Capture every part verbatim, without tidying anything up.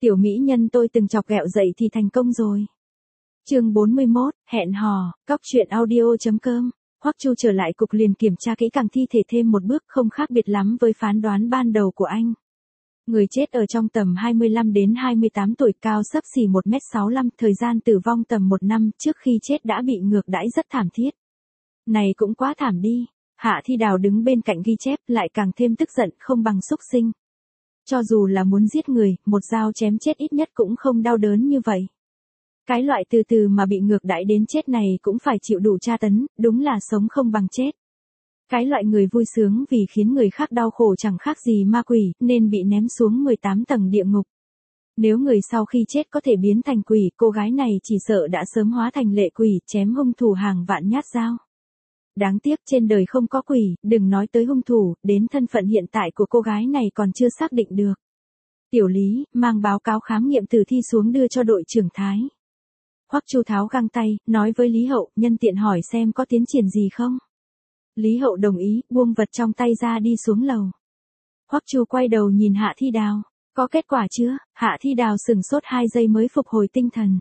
Tiểu mỹ nhân tôi từng chọc ghẹo dậy thì thành công rồi. Chương bốn mươi mốt, hẹn hò, cóc truyện audio.com. Hoắc Chu trở lại cục liền kiểm tra kỹ càng thi thể thêm một bước, không khác biệt lắm với phán đoán ban đầu của anh. Người chết ở trong tầm hai mươi lăm đến hai mươi tám tuổi, cao xấp xỉ một mét sáu mươi lăm, thời gian tử vong tầm một năm, trước khi chết đã bị ngược đãi rất thảm thiết. Này cũng quá thảm đi. Hạ Thi Đào đứng bên cạnh ghi chép, lại càng thêm tức giận, không bằng xúc sinh. Cho dù là muốn giết người, một dao chém chết ít nhất cũng không đau đớn như vậy. Cái loại từ từ mà bị ngược đãi đến chết này cũng phải chịu đủ tra tấn, đúng là sống không bằng chết. Cái loại người vui sướng vì khiến người khác đau khổ chẳng khác gì ma quỷ, nên bị ném xuống mười tám tầng địa ngục. Nếu người sau khi chết có thể biến thành quỷ, cô gái này chỉ sợ đã sớm hóa thành lệ quỷ, chém hung thủ hàng vạn nhát dao. Đáng tiếc trên đời không có quỷ, đừng nói tới hung thủ, đến thân phận hiện tại của cô gái này còn chưa xác định được. Tiểu Lý, mang báo cáo khám nghiệm tử thi xuống đưa cho đội trưởng Thái. Hoắc Chu tháo găng tay, nói với Lý Hậu, nhân tiện hỏi xem có tiến triển gì không. Lý Hậu đồng ý, buông vật trong tay ra đi xuống lầu. Hoắc Chu quay đầu nhìn Hạ Thi Đào, có kết quả chưa? Hạ Thi Đào sừng sốt hai giây mới phục hồi tinh thần.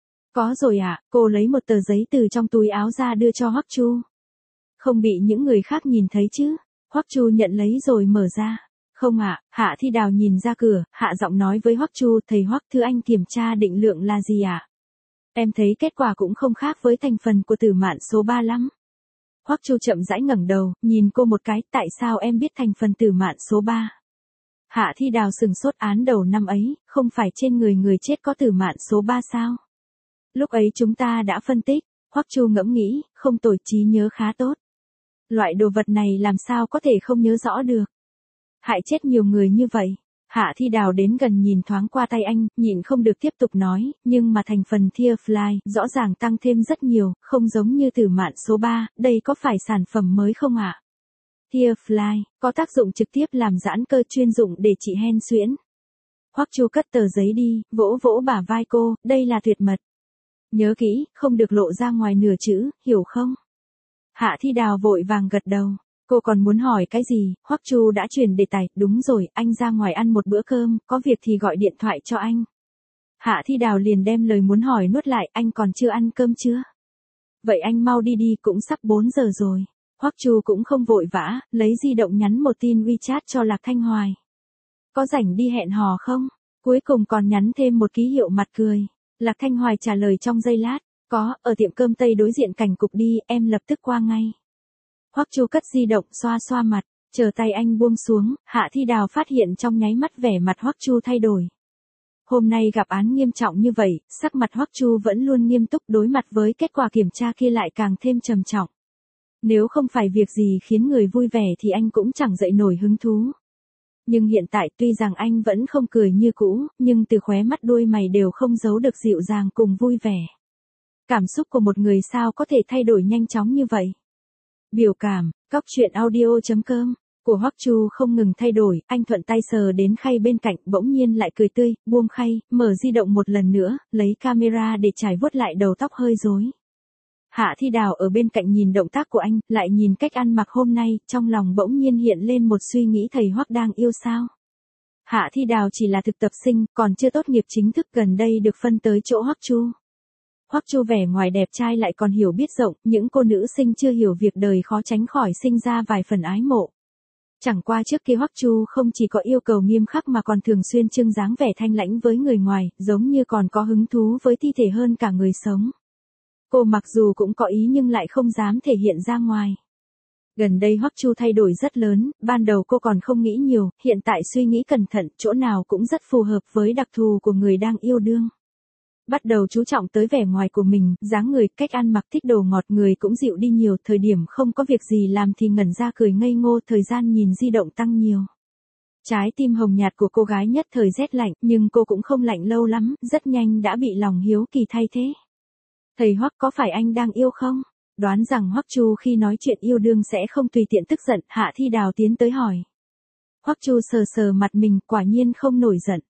Có rồi ạ, à, cô lấy một tờ giấy từ trong túi áo ra đưa cho Hoắc Chu. Không bị những người khác nhìn thấy chứ? Hoắc Chu nhận lấy rồi mở ra. Không ạ, à, Hạ Thi Đào nhìn ra cửa, hạ giọng nói với Hoắc Chu, thầy Hoắc, thưa anh kiểm tra định lượng là gì ạ? À? Em thấy kết quả cũng không khác với thành phần của tử mạn số ba lắm. Hoắc Chu chậm rãi ngẩng đầu, nhìn cô một cái, tại sao em biết thành phần tử mạn số ba? Hạ Thi Đào sừng sốt, án đầu năm ấy, không phải trên người người chết có tử mạn số ba sao? Lúc ấy chúng ta đã phân tích. Hoắc Chu ngẫm nghĩ, không tồi, trí nhớ khá tốt. Loại đồ vật này làm sao có thể không nhớ rõ được. Hại chết nhiều người như vậy. Hạ Thi Đào đến gần nhìn thoáng qua tay anh, nhịn không được tiếp tục nói, nhưng mà thành phần Thiafly rõ ràng tăng thêm rất nhiều, không giống như tử mạn số ba, đây có phải sản phẩm mới không ạ? À? Thiafly có tác dụng trực tiếp làm giãn cơ, chuyên dụng để trị hen suyễn. Hoắc Chu cất tờ giấy đi, vỗ vỗ bả vai cô, đây là tuyệt mật. Nhớ kỹ, không được lộ ra ngoài nửa chữ, hiểu không? Hạ Thi Đào vội vàng gật đầu. Cô còn muốn hỏi cái gì, Hoắc Chu đã chuyển đề tài, đúng rồi, anh ra ngoài ăn một bữa cơm, có việc thì gọi điện thoại cho anh. Hạ Thi Đào liền đem lời muốn hỏi nuốt lại, anh còn chưa ăn cơm chưa? Vậy anh mau đi đi, cũng sắp bốn giờ rồi. Hoắc Chu cũng không vội vã, lấy di động nhắn một tin WeChat cho Lạc Thanh Hoài. Có rảnh đi hẹn hò không? Cuối cùng còn nhắn thêm một ký hiệu mặt cười. Lạc Thanh Hoài trả lời trong giây lát, có, ở tiệm cơm Tây đối diện cảnh cục đi, em lập tức qua ngay. Hoắc Chu cất di động, xoa xoa mặt, chờ tay anh buông xuống, Hạ Thi Đào phát hiện trong nháy mắt vẻ mặt Hoắc Chu thay đổi. Hôm nay gặp án nghiêm trọng như vậy, sắc mặt Hoắc Chu vẫn luôn nghiêm túc, đối mặt với kết quả kiểm tra kia lại càng thêm trầm trọng. Nếu không phải việc gì khiến người vui vẻ thì anh cũng chẳng dậy nổi hứng thú. Nhưng hiện tại tuy rằng anh vẫn không cười như cũ, nhưng từ khóe mắt đuôi mày đều không giấu được dịu dàng cùng vui vẻ. Cảm xúc của một người sao có thể thay đổi nhanh chóng như vậy? Biểu cảm, cóc truyện audio.com, của Hoắc Chu không ngừng thay đổi, anh thuận tay sờ đến khay bên cạnh, bỗng nhiên lại cười tươi, buông khay, mở di động một lần nữa, lấy camera để trải vuốt lại đầu tóc hơi rối. Hạ Thi Đào ở bên cạnh nhìn động tác của anh, lại nhìn cách ăn mặc hôm nay, trong lòng bỗng nhiên hiện lên một suy nghĩ, thầy Hoắc đang yêu sao? Hạ Thi Đào chỉ là thực tập sinh, còn chưa tốt nghiệp chính thức, gần đây được phân tới chỗ Hoắc Chu. Hoắc Chu vẻ ngoài đẹp trai lại còn hiểu biết rộng, những cô nữ sinh chưa hiểu việc đời khó tránh khỏi sinh ra vài phần ái mộ. Chẳng qua trước kia Hoắc Chu không chỉ có yêu cầu nghiêm khắc mà còn thường xuyên trưng dáng vẻ thanh lãnh với người ngoài, giống như còn có hứng thú với thi thể hơn cả người sống. Cô mặc dù cũng có ý nhưng lại không dám thể hiện ra ngoài. Gần đây Hoắc Chu thay đổi rất lớn, ban đầu cô còn không nghĩ nhiều, hiện tại suy nghĩ cẩn thận, chỗ nào cũng rất phù hợp với đặc thù của người đang yêu đương. Bắt đầu chú trọng tới vẻ ngoài của mình, dáng người, cách ăn mặc, thích đồ ngọt, người cũng dịu đi nhiều, thời điểm không có việc gì làm thì ngẩn ra cười ngây ngô, thời gian nhìn di động tăng nhiều. Trái tim hồng nhạt của cô gái nhất thời rét lạnh, nhưng cô cũng không lạnh lâu lắm, rất nhanh đã bị lòng hiếu kỳ thay thế. Thầy Hoắc, có phải anh đang yêu không? Đoán rằng Hoắc Chu khi nói chuyện yêu đương sẽ không tùy tiện tức giận, Hạ Thi Đào tiến tới hỏi. Hoắc Chu sờ sờ mặt mình, quả nhiên không nổi giận.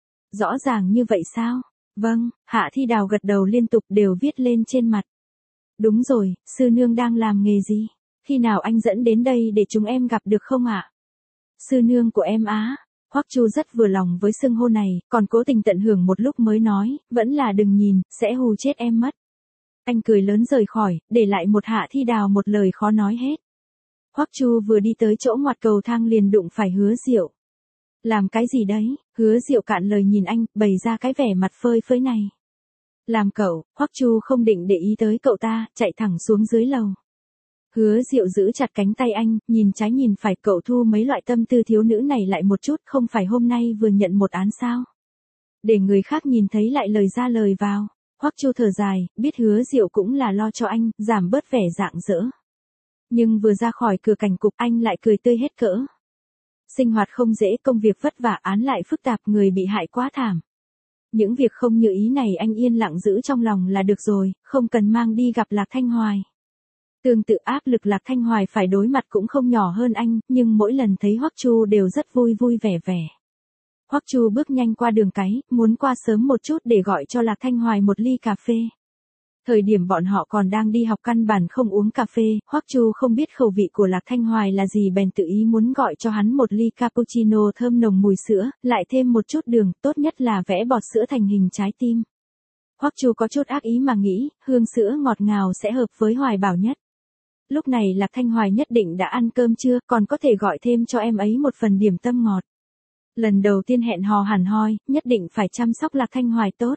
Rõ ràng như vậy sao? Vâng, Hạ Thi Đào gật đầu liên tục, đều viết lên trên mặt. Đúng rồi, sư nương đang làm nghề gì? Khi nào anh dẫn đến đây để chúng em gặp được không ạ? À? Sư nương của em á? Hoắc Chu rất vừa lòng với xưng hô này, còn cố tình tận hưởng một lúc mới nói, vẫn là đừng nhìn, sẽ hù chết em mất. Anh cười lớn rời khỏi, để lại một Hạ Thi Đào một lời khó nói hết. Hoắc Chu vừa đi tới chỗ ngoặt cầu thang liền đụng phải Hứa Diệu. Làm cái gì đấy? Hứa Diệu cạn lời nhìn anh, bày ra cái vẻ mặt phơi phới này. Làm cậu, Hoắc Chu không định để ý tới cậu ta, chạy thẳng xuống dưới lầu. Hứa Diệu giữ chặt cánh tay anh, nhìn trái nhìn phải, cậu thu mấy loại tâm tư thiếu nữ này lại một chút, không phải hôm nay vừa nhận một án sao? Để người khác nhìn thấy lại lời ra lời vào. Hoắc Chu thở dài, biết Hứa Diệu cũng là lo cho anh, giảm bớt vẻ rạng rỡ. Nhưng vừa ra khỏi cửa cảnh cục anh lại cười tươi hết cỡ. Sinh hoạt không dễ, công việc vất vả, án lại phức tạp, người bị hại quá thảm. Những việc không như ý này anh yên lặng giữ trong lòng là được rồi, không cần mang đi gặp Lạc Thanh Hoài. Tương tự áp lực Lạc Thanh Hoài phải đối mặt cũng không nhỏ hơn anh, nhưng mỗi lần thấy Hoắc Chu đều rất vui vui vẻ vẻ. Hoắc Chu bước nhanh qua đường cái, muốn qua sớm một chút để gọi cho Lạc Thanh Hoài một ly cà phê. Thời điểm bọn họ còn đang đi học căn bản không uống cà phê, Hoắc Chu không biết khẩu vị của Lạc Thanh Hoài là gì bèn tự ý muốn gọi cho hắn một ly cappuccino thơm nồng mùi sữa, lại thêm một chút đường, tốt nhất là vẽ bọt sữa thành hình trái tim. Hoắc Chu có chút ác ý mà nghĩ, hương sữa ngọt ngào sẽ hợp với Hoài Bảo nhất. Lúc này Lạc Thanh Hoài nhất định đã ăn cơm chưa, còn có thể gọi thêm cho em ấy một phần điểm tâm ngọt. Lần đầu tiên hẹn hò hẳn hoi, nhất định phải chăm sóc Lạc Thanh Hoài tốt.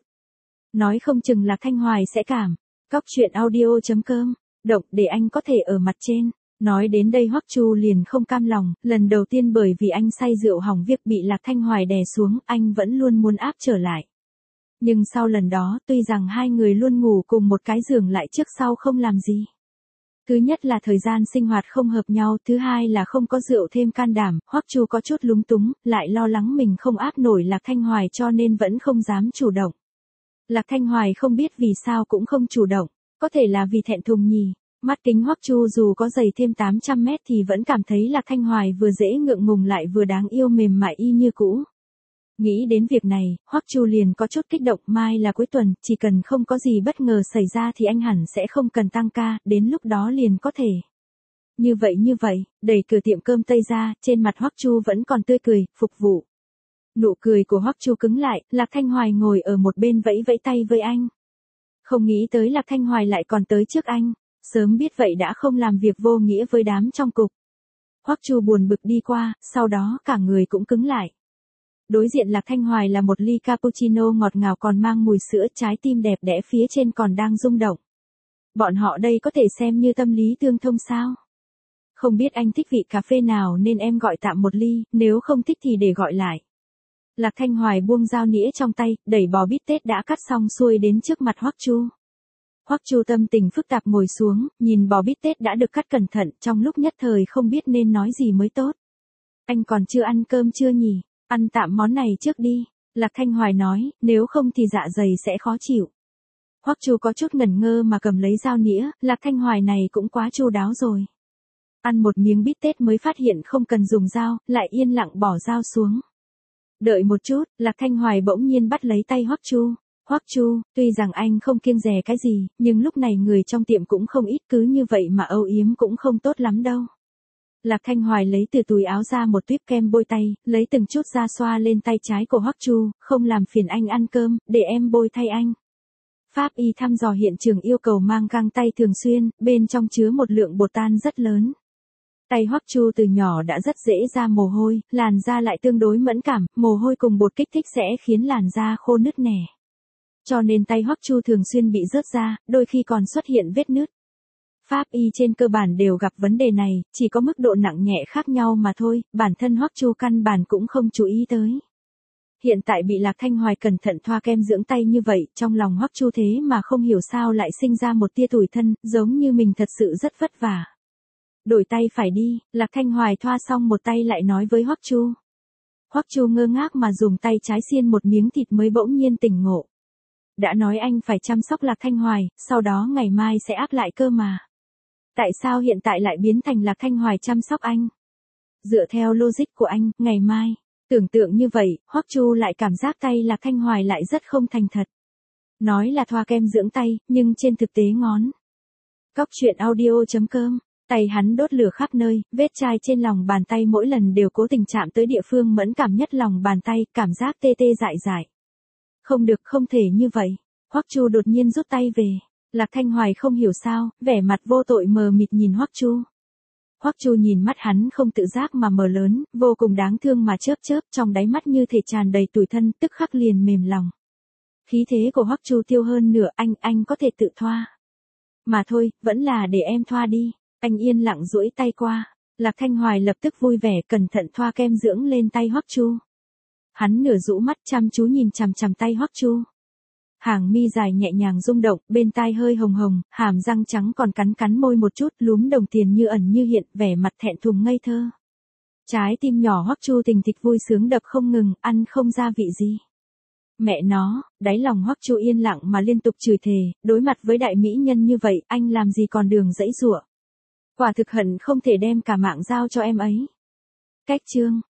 Nói không chừng Lạc Thanh Hoài sẽ cảm. Cóc truyện audio chấm com, động để anh có thể ở mặt trên. Nói đến đây Hoắc Chu liền không cam lòng, lần đầu tiên bởi vì anh say rượu hỏng việc bị Lạc Thanh Hoài đè xuống, anh vẫn luôn muốn áp trở lại. Nhưng sau lần đó, tuy rằng hai người luôn ngủ cùng một cái giường lại trước sau không làm gì. Thứ nhất là thời gian sinh hoạt không hợp nhau, thứ hai là không có rượu thêm can đảm, Hoắc Chu có chút lúng túng, lại lo lắng mình không áp nổi Lạc Thanh Hoài cho nên vẫn không dám chủ động. Lạc Thanh Hoài không biết vì sao cũng không chủ động, có thể là vì thẹn thùng nhỉ. Mắt kính Hoắc Chu dù có dày thêm tám trăm mét thì vẫn cảm thấy Lạc Thanh Hoài vừa dễ ngượng ngùng lại vừa đáng yêu mềm mại y như cũ. Nghĩ đến việc này, Hoắc Chu liền có chút kích động, mai là cuối tuần, chỉ cần không có gì bất ngờ xảy ra thì anh hẳn sẽ không cần tăng ca, đến lúc đó liền có thể. Như vậy như vậy, đẩy cửa tiệm cơm Tây ra, trên mặt Hoắc Chu vẫn còn tươi cười, phục vụ. Nụ cười của Hoắc Chu cứng lại, Lạc Thanh Hoài ngồi ở một bên vẫy vẫy tay với anh. Không nghĩ tới Lạc Thanh Hoài lại còn tới trước anh, sớm biết vậy đã không làm việc vô nghĩa với đám trong cục. Hoắc Chu buồn bực đi qua, sau đó cả người cũng cứng lại. Đối diện Lạc Thanh Hoài là một ly cappuccino ngọt ngào còn mang mùi sữa, trái tim đẹp đẽ phía trên còn đang rung động. Bọn họ đây có thể xem như tâm lý tương thông sao? Không biết anh thích vị cà phê nào nên em gọi tạm một ly, nếu không thích thì để gọi lại. Lạc Thanh Hoài buông dao nĩa trong tay, đẩy bò bít tết đã cắt xong xuôi đến trước mặt Hoắc Chu. Hoắc Chu tâm tình phức tạp ngồi xuống, nhìn bò bít tết đã được cắt cẩn thận, trong lúc nhất thời không biết nên nói gì mới tốt. Anh còn chưa ăn cơm chưa nhỉ? Ăn tạm món này trước đi. Lạc Thanh Hoài nói, nếu không thì dạ dày sẽ khó chịu. Hoắc Chu có chút ngẩn ngơ mà cầm lấy dao nĩa, Lạc Thanh Hoài này cũng quá chu đáo rồi. Ăn một miếng bít tết mới phát hiện không cần dùng dao, lại yên lặng bỏ dao xuống. Đợi một chút, Lạc Thanh Hoài bỗng nhiên bắt lấy tay Hoắc Chu. Hoắc Chu, tuy rằng anh không kiêng dè cái gì, nhưng lúc này người trong tiệm cũng không ít, cứ như vậy mà âu yếm cũng không tốt lắm đâu. Lạc Thanh Hoài lấy từ túi áo ra một tuýp kem bôi tay, lấy từng chút ra xoa lên tay trái của Hoắc Chu, không làm phiền anh ăn cơm, để em bôi thay anh. Pháp y thăm dò hiện trường yêu cầu mang găng tay thường xuyên, bên trong chứa một lượng bột tan rất lớn. Tay Hoắc Chu từ nhỏ đã rất dễ ra mồ hôi, làn da lại tương đối mẫn cảm, mồ hôi cùng bột kích thích sẽ khiến làn da khô nứt nẻ. Cho nên tay Hoắc Chu thường xuyên bị rớt ra, đôi khi còn xuất hiện vết nứt. Pháp y trên cơ bản đều gặp vấn đề này, chỉ có mức độ nặng nhẹ khác nhau mà thôi, bản thân Hoắc Chu căn bản cũng không chú ý tới. Hiện tại bị Lạc Thanh Hoài cẩn thận thoa kem dưỡng tay như vậy, trong lòng Hoắc Chu thế mà không hiểu sao lại sinh ra một tia tủi thân, giống như mình thật sự rất vất vả. Đổi tay phải đi, Lạc Thanh Hoài thoa xong một tay lại nói với Hoắc Chu. Hoắc Chu ngơ ngác mà dùng tay trái xiên một miếng thịt mới bỗng nhiên tỉnh ngộ. Đã nói anh phải chăm sóc Lạc Thanh Hoài, sau đó ngày mai sẽ áp lại cơ mà. Tại sao hiện tại lại biến thành Lạc Thanh Hoài chăm sóc anh? Dựa theo logic của anh, ngày mai, tưởng tượng như vậy, Hoắc Chu lại cảm giác tay Lạc Thanh Hoài lại rất không thành thật. Nói là thoa kem dưỡng tay, nhưng trên thực tế ngón. Cóc truyện audio chấm com Tay hắn đốt lửa khắp nơi, vết chai trên lòng bàn tay mỗi lần đều cố tình chạm tới địa phương mẫn cảm nhất lòng bàn tay, cảm giác tê tê dại dại. Không được, không thể như vậy. Hoắc Chu đột nhiên rút tay về. Lạc Thanh Hoài không hiểu sao, vẻ mặt vô tội mờ mịt nhìn Hoắc Chu. Hoắc Chu nhìn mắt hắn không tự giác mà mở lớn, vô cùng đáng thương mà chớp chớp, trong đáy mắt như thể tràn đầy tủi thân, tức khắc liền mềm lòng. Khí thế của Hoắc Chu tiêu hơn nửa, anh, anh có thể tự thoa. Mà thôi, vẫn là để em thoa đi. Anh yên lặng duỗi tay qua. Lạc Thanh Hoài lập tức vui vẻ cẩn thận thoa kem dưỡng lên tay Hoắc Chu. Hắn nửa rũ mắt chăm chú nhìn chằm chằm tay Hoắc Chu. Hàng mi dài nhẹ nhàng rung động, bên tai hơi hồng hồng, hàm răng trắng còn cắn cắn môi một chút, lúm đồng tiền như ẩn như hiện, vẻ mặt thẹn thùng ngây thơ. Trái tim nhỏ Hoắc Chu tình thịch vui sướng đập không ngừng, ăn không ra vị gì. Mẹ nó, đáy lòng Hoắc Chu yên lặng mà liên tục chửi thề, đối mặt với đại mỹ nhân như vậy, anh làm gì còn đường dãy giụa. Quả thực hận không thể đem cả mạng giao cho em ấy. Cách chương